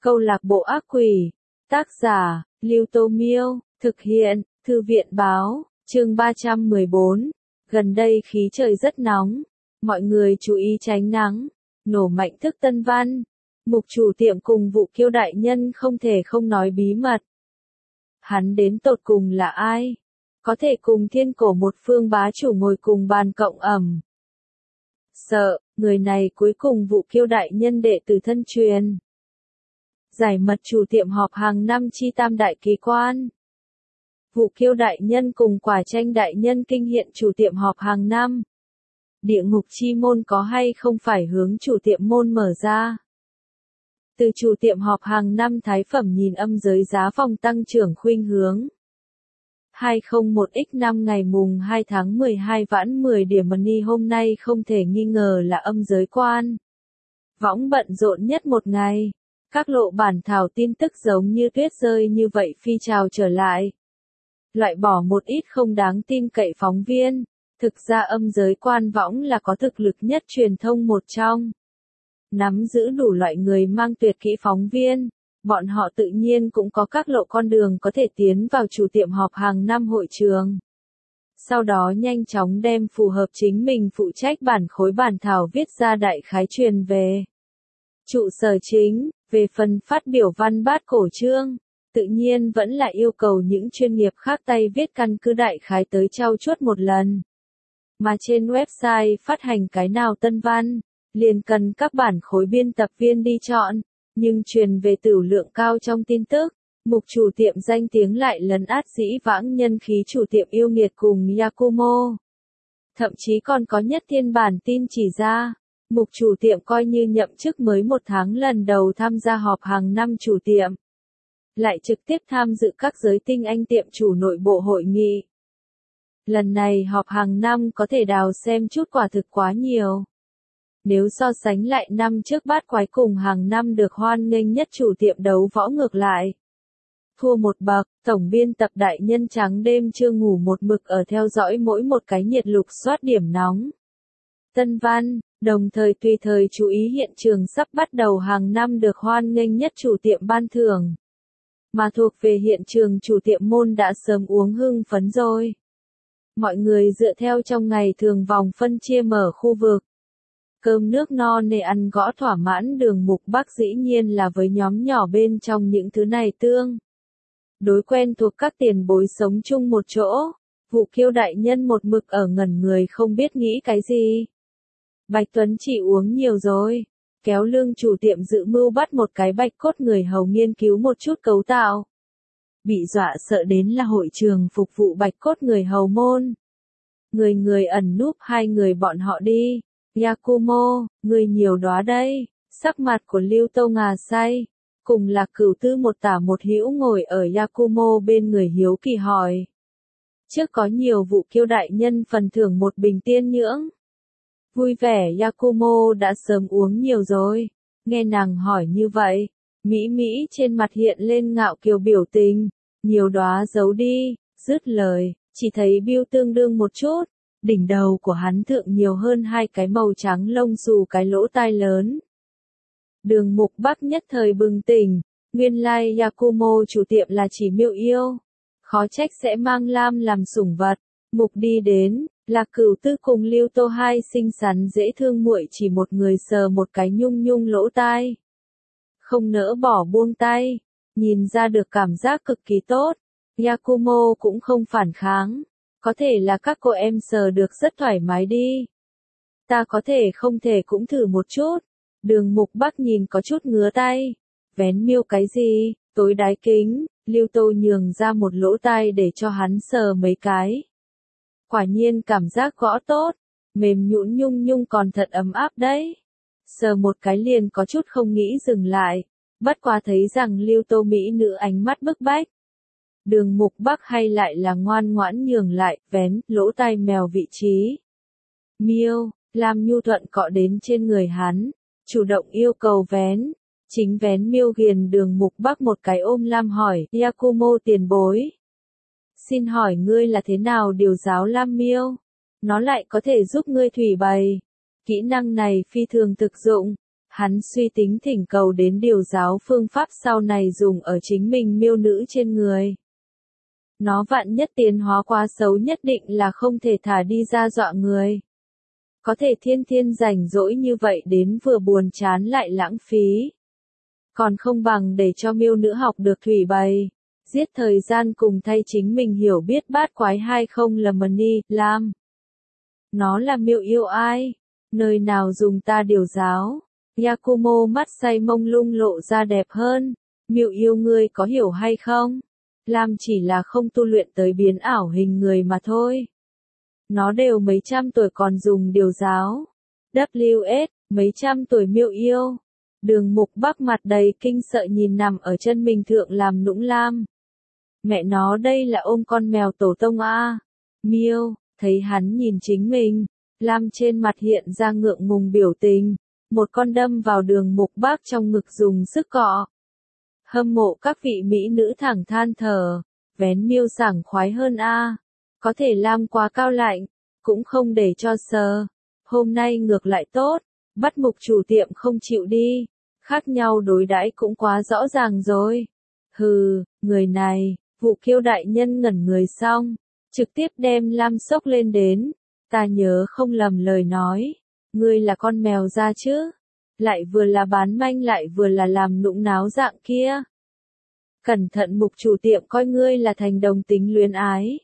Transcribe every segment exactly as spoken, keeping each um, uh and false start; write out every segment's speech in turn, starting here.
Câu lạc bộ ác quỷ. Tác giả, Lưu Tô Miêu. Thực hiện, Thư viện Báo. Chương ba trăm mười bốn. Gần đây khí trời rất nóng. Mọi người chú ý tránh nắng. Nổ mạnh thức tân văn. Mục chủ tiệm cùng Vũ Kiêu đại nhân không thể không nói bí mật. Hắn đến tột cùng là ai? Có thể cùng thiên cổ một phương bá chủ ngồi cùng bàn cộng ẩm. Sợ, người này cuối cùng Vũ Kiêu đại nhân đệ tử thân truyền. Giải mật chủ tiệm họp hàng năm chi tam đại kỳ quan. Vũ Kiêu đại nhân cùng Quả Tranh đại nhân kinh hiện chủ tiệm họp hàng năm. Địa ngục chi môn có hay không phải hướng chủ tiệm môn mở ra? Từ chủ tiệm họp hàng năm thái phẩm nhìn âm giới giá phòng tăng trưởng khuynh hướng. hai không một x năm ngày mùng hai tháng mười hai vãn mười điểm money hôm nay không thể nghi ngờ là âm giới quan. Võng bận rộn nhất một ngày. Các lộ bản thảo tin tức giống như tuyết rơi như vậy phi trào trở lại. Loại bỏ một ít không đáng tin cậy phóng viên. Thực ra âm giới quan võng là có thực lực nhất truyền thông một trong. Nắm giữ đủ loại người mang tuyệt kỹ phóng viên. Bọn họ tự nhiên cũng có các lộ con đường có thể tiến vào chủ tiệm họp hàng năm hội trường. Sau đó nhanh chóng đem phù hợp chính mình phụ trách bản khối bản thảo viết ra đại khái truyền về. Trụ sở chính, về phần phát biểu văn bát cổ chương, tự nhiên vẫn là yêu cầu những chuyên nghiệp khác tay viết căn cứ đại khái tới trau chuốt một lần. Mà trên website phát hành cái nào tân văn, liền cần các bản khối biên tập viên đi chọn. Nhưng truyền về tửu lượng cao trong tin tức, mục chủ tiệm danh tiếng lại lấn át dĩ vãng nhân khí chủ tiệm yêu nghiệt cùng Yakumo. Thậm chí còn có nhất thiên bản tin chỉ ra, mục chủ tiệm coi như nhậm chức mới một tháng lần đầu tham gia họp hàng năm chủ tiệm. Lại trực tiếp tham dự các giới tinh anh tiệm chủ nội bộ hội nghị. Lần này họp hàng năm có thể đào xem chút quả thực quá nhiều. Nếu so sánh lại năm trước bát quái cùng hàng năm được hoan nghênh nhất chủ tiệm đấu võ ngược lại. Thua một bậc, tổng biên tập đại nhân trắng đêm chưa ngủ một mực ở theo dõi mỗi một cái nhiệt lục soát điểm nóng. Tân văn, đồng thời tùy thời chú ý hiện trường sắp bắt đầu hàng năm được hoan nghênh nhất chủ tiệm ban thưởng. Mà thuộc về hiện trường chủ tiệm môn đã sớm uống hưng phấn rồi. Mọi người dựa theo trong ngày thường vòng phân chia mở khu vực. Cơm nước no nê ăn gõ thỏa mãn Đường Mục Bắc dĩ nhiên là với nhóm nhỏ bên trong những thứ này tương. Đối quen thuộc các tiền bối sống chung một chỗ, Vũ Kiêu đại nhân một mực ở ngẩn người không biết nghĩ cái gì. Bạch Tuấn chỉ uống nhiều rồi, kéo lương chủ tiệm dự mưu bắt một cái bạch cốt người hầu nghiên cứu một chút cấu tạo. Bị dọa sợ đến là hội trường phục vụ bạch cốt người hầu môn. Người người ẩn núp hai người bọn họ đi. Yakumo, người nhiều đóa đây, sắc mặt của Lưu Tô ngà say, cùng là cửu tư một tả một hữu ngồi ở Yakumo bên người hiếu kỳ hỏi. Trước có nhiều Vũ Kiêu đại nhân phần thưởng một bình tiên nhưỡng. Vui vẻ Yakumo đã sớm uống nhiều rồi, nghe nàng hỏi như vậy, Mỹ Mỹ trên mặt hiện lên ngạo kiều biểu tình, nhiều đóa giấu đi, dứt lời, chỉ thấy Bill tương đương một chút. Đỉnh đầu của hắn thượng nhiều hơn hai cái màu trắng lông xù cái lỗ tai lớn. Đường Mục Bắc nhất thời bừng tỉnh, nguyên lai Yakumo chủ tiệm là chỉ miêu yêu. Khó trách sẽ mang lam làm sủng vật. Mục đi đến, là cửu tư cùng Lưu Tô hai xinh xắn dễ thương muội chỉ một người sờ một cái nhung nhung lỗ tai. Không nỡ bỏ buông tay, nhìn ra được cảm giác cực kỳ tốt. Yakumo cũng không phản kháng. Có thể là các cô em sờ được rất thoải mái đi. Ta có thể không thể cũng thử một chút. Đường Mục Bắc nhìn có chút ngứa tay. Vén miêu cái gì, tối đái kính, Lưu Tô nhường ra một lỗ tai để cho hắn sờ mấy cái. Quả nhiên cảm giác gõ tốt, mềm nhũn nhung nhung còn thật ấm áp đấy. Sờ một cái liền có chút không nghĩ dừng lại, bất quá thấy rằng Lưu Tô mỹ nữ ánh mắt bức bách. Đường Mục Bắc hay lại là ngoan ngoãn nhường lại, vén, lỗ tai mèo vị trí. Miêu, Lam nhu thuận cọ đến trên người hắn, chủ động yêu cầu vén. Chính vén miêu ghiền Đường Mục Bắc một cái ôm Lam hỏi, Yakumo tiền bối. Xin hỏi ngươi là thế nào điều giáo Lam miêu? Nó lại có thể giúp ngươi thủy bày. Kỹ năng này phi thường thực dụng. Hắn suy tính thỉnh cầu đến điều giáo phương pháp sau này dùng ở chính mình miêu nữ trên người. Nó vạn nhất tiến hóa quá xấu nhất định là không thể thả đi ra dọa người. Có thể thiên thiên rảnh rỗi như vậy đến vừa buồn chán lại lãng phí. Còn không bằng để cho miêu nữ học được thủy bày. Giết thời gian cùng thay chính mình hiểu biết bát quái hay không là Mani, Lam. Nó là miêu yêu ai? Nơi nào dùng ta điều giáo? Yakumo mắt say mông lung lộ ra đẹp hơn. Miêu yêu ngươi có hiểu hay không? Lam chỉ là không tu luyện tới biến ảo hình người mà thôi. Nó đều mấy trăm tuổi còn dùng điều giáo. W S, mấy trăm tuổi miêu yêu. Đường Mục Bắc mặt đầy kinh sợ nhìn nằm ở chân mình thượng làm nũng Lam. Mẹ nó đây là ôm con mèo tổ tông a. Miêu, thấy hắn nhìn chính mình. Lam trên mặt hiện ra ngượng ngùng biểu tình. Một con đâm vào Đường Mục Bắc trong ngực dùng sức cọ. Hâm mộ các vị mỹ nữ thẳng than thở. Vén miêu sảng khoái hơn a. Có thể Lam quá cao lạnh. Cũng không để cho sờ. Hôm nay ngược lại tốt. Bắt Mục chủ tiệm không chịu đi. Khác nhau đối đãi cũng quá rõ ràng rồi. Hừ, người này, Vụ Kiêu đại nhân ngẩn người xong. Trực tiếp đem Lam sốc lên đến. Ta nhớ không lầm lời nói. Ngươi là con mèo ra chứ. Lại vừa là bán manh lại vừa là làm nũng náo dạng kia. Cẩn thận Mục chủ tiệm coi ngươi là thành đồng tính luyến ái.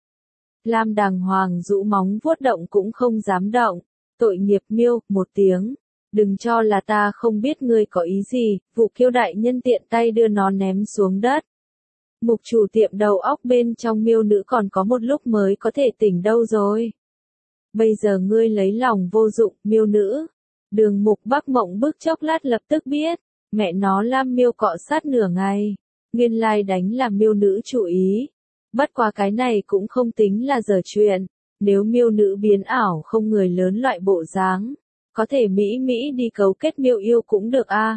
Lam đàng hoàng rũ móng vuốt động cũng không dám động. Tội nghiệp miêu, một tiếng. Đừng cho là ta không biết ngươi có ý gì. Vụ Kiêu đại nhân tiện tay đưa nó ném xuống đất. Mục chủ tiệm đầu óc bên trong miêu nữ còn có một lúc mới có thể tỉnh đâu rồi. Bây giờ ngươi lấy lòng vô dụng, miêu nữ. Đường Mục Bắc mộng bức chốc lát lập tức biết. Mẹ nó Lam miêu cọ sát nửa ngày. Nguyên lai đánh là miêu nữ chủ ý. Bất quá cái này cũng không tính là dở chuyện. Nếu miêu nữ biến ảo không người lớn loại bộ dáng. Có thể Mỹ Mỹ đi cấu kết miêu yêu cũng được a.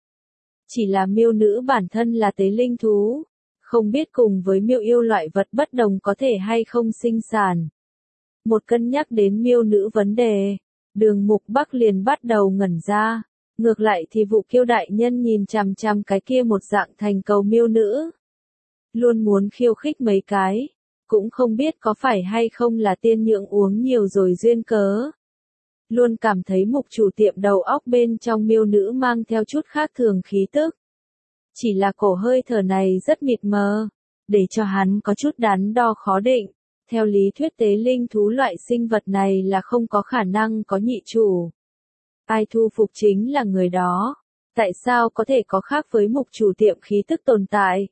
Chỉ là miêu nữ bản thân là tế linh thú. Không biết cùng với miêu yêu loại vật bất đồng có thể hay không sinh sản. Một cân nhắc đến miêu nữ vấn đề. Đường Mục Bắc liền bắt đầu ngẩn ra. Ngược lại thì Vụ Kiêu đại nhân nhìn chằm chằm cái kia một dạng thành cầu miêu nữ. Luôn muốn khiêu khích mấy cái. Cũng không biết có phải hay không là tiên nhượng uống nhiều rồi duyên cớ. Luôn cảm thấy Mục chủ tiệm đầu óc bên trong miêu nữ mang theo chút khác thường khí tức. Chỉ là cổ hơi thở này rất mịt mờ. Để cho hắn có chút đắn đo khó định. Theo lý thuyết tế linh thú loại sinh vật này là không có khả năng có nhị chủ. Ai thu phục chính là người đó. Tại sao có thể có khác với Mục chủ tiệm khí tức tồn tại?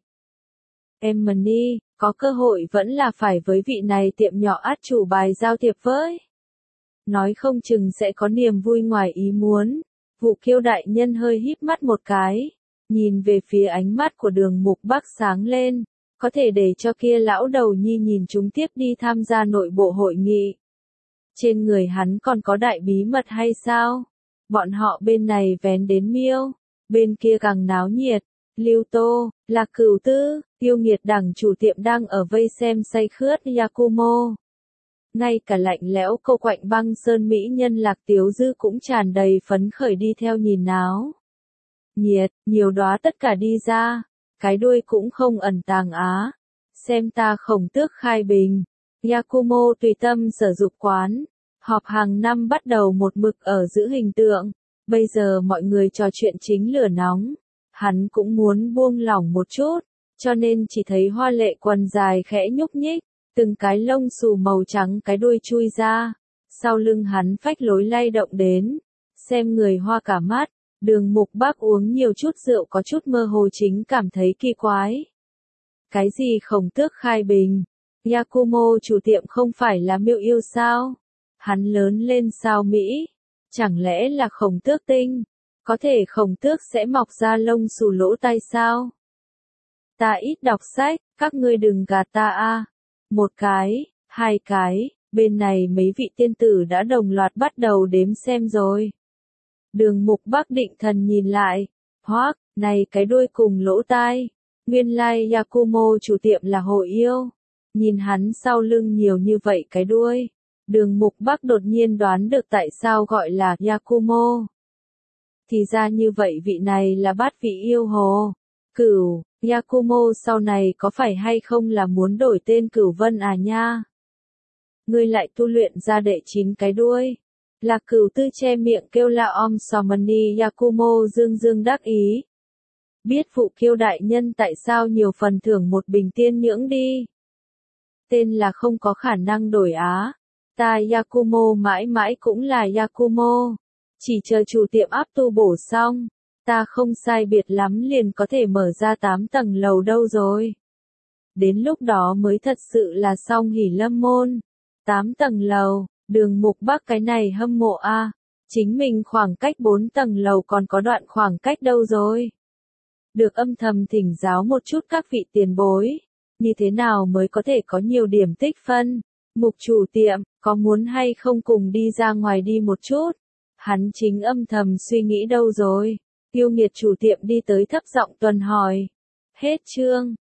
Emily, có cơ hội vẫn là phải với vị này tiệm nhỏ át chủ bài giao thiệp với. Nói không chừng sẽ có niềm vui ngoài ý muốn. Vụ Kiêu đại nhân hơi híp mắt một cái. Nhìn về phía ánh mắt của Đường Mục Bắc sáng lên. Có thể để cho kia lão đầu nhi nhìn chúng tiếp đi tham gia nội bộ hội nghị. Trên người hắn còn có đại bí mật hay sao? Bọn họ bên này vén đến miêu. Bên kia càng náo nhiệt. Lưu Tô, Lạc Cửu Tư, yêu nghiệt đảng chủ tiệm đang ở vây xem say khướt Yakumo. Ngay cả lạnh lẽo cô quạnh băng sơn mỹ nhân Lạc Tiếu Dư cũng tràn đầy phấn khởi đi theo nhìn náo. Nhiệt, nhiều đóa tất cả đi ra. Cái đuôi cũng không ẩn tàng á. Xem ta Khổng Tước khai bình. Yakumo tùy tâm sở dục quán. Họp hàng năm bắt đầu một mực ở giữ hình tượng. Bây giờ mọi người trò chuyện chính lửa nóng. Hắn cũng muốn buông lỏng một chút. Cho nên chỉ thấy hoa lệ quần dài khẽ nhúc nhích. Từng cái lông xù màu trắng cái đuôi chui ra. Sau lưng hắn phách lối lay động đến. Xem người hoa cả mắt. Đường Mục Bắc uống nhiều chút rượu có chút mơ hồ chính cảm thấy kỳ quái. Cái gì Khổng Tước khai bình? Yakumo chủ tiệm không phải là miêu yêu sao? Hắn lớn lên sao Mỹ? Chẳng lẽ là Khổng Tước tinh? Có thể Khổng Tước sẽ mọc ra lông xù lỗ tai sao? Ta ít đọc sách, các ngươi đừng gạt ta a. Một cái, hai cái, bên này mấy vị tiên tử đã đồng loạt bắt đầu đếm xem rồi. Đường Mục Bắc định thần nhìn lại. Hoác, này cái đuôi cùng lỗ tai. Nguyên lai Yakumo chủ tiệm là hội yêu. Nhìn hắn sau lưng nhiều như vậy cái đuôi. Đường Mục Bắc đột nhiên đoán được tại sao gọi là Yakumo. Thì ra như vậy vị này là bát vị yêu hồ. Cửu, Yakumo sau này có phải hay không là muốn đổi tên Cửu Vân à nha? Ngươi lại tu luyện ra đệ chín cái đuôi. Lạc Cửu Tư che miệng kêu la om Somani Yakumo dương dương đắc ý. Biết phụ kiêu đại nhân tại sao nhiều phần thưởng một bình tiên nhưỡng đi. Tên là không có khả năng đổi á. Ta Yakumo mãi mãi cũng là Yakumo. Chỉ chờ chủ tiệm áp tu bổ xong. Ta không sai biệt lắm liền có thể mở ra tám tầng lầu đâu rồi. Đến lúc đó mới thật sự là xong hỉ lâm môn. tám tầng lầu, đường mục bắc cái này hâm mộ a. Chính mình khoảng cách bốn tầng lầu còn có đoạn khoảng cách đâu rồi. Được âm thầm thỉnh giáo một chút các vị tiền bối. Như thế nào mới có thể có nhiều điểm tích phân? Mục chủ tiệm, có muốn hay không cùng đi ra ngoài đi một chút? Hắn chính âm thầm suy nghĩ đâu rồi. Yêu nghiệt chủ tiệm đi tới thấp giọng tuần hỏi. Hết chương.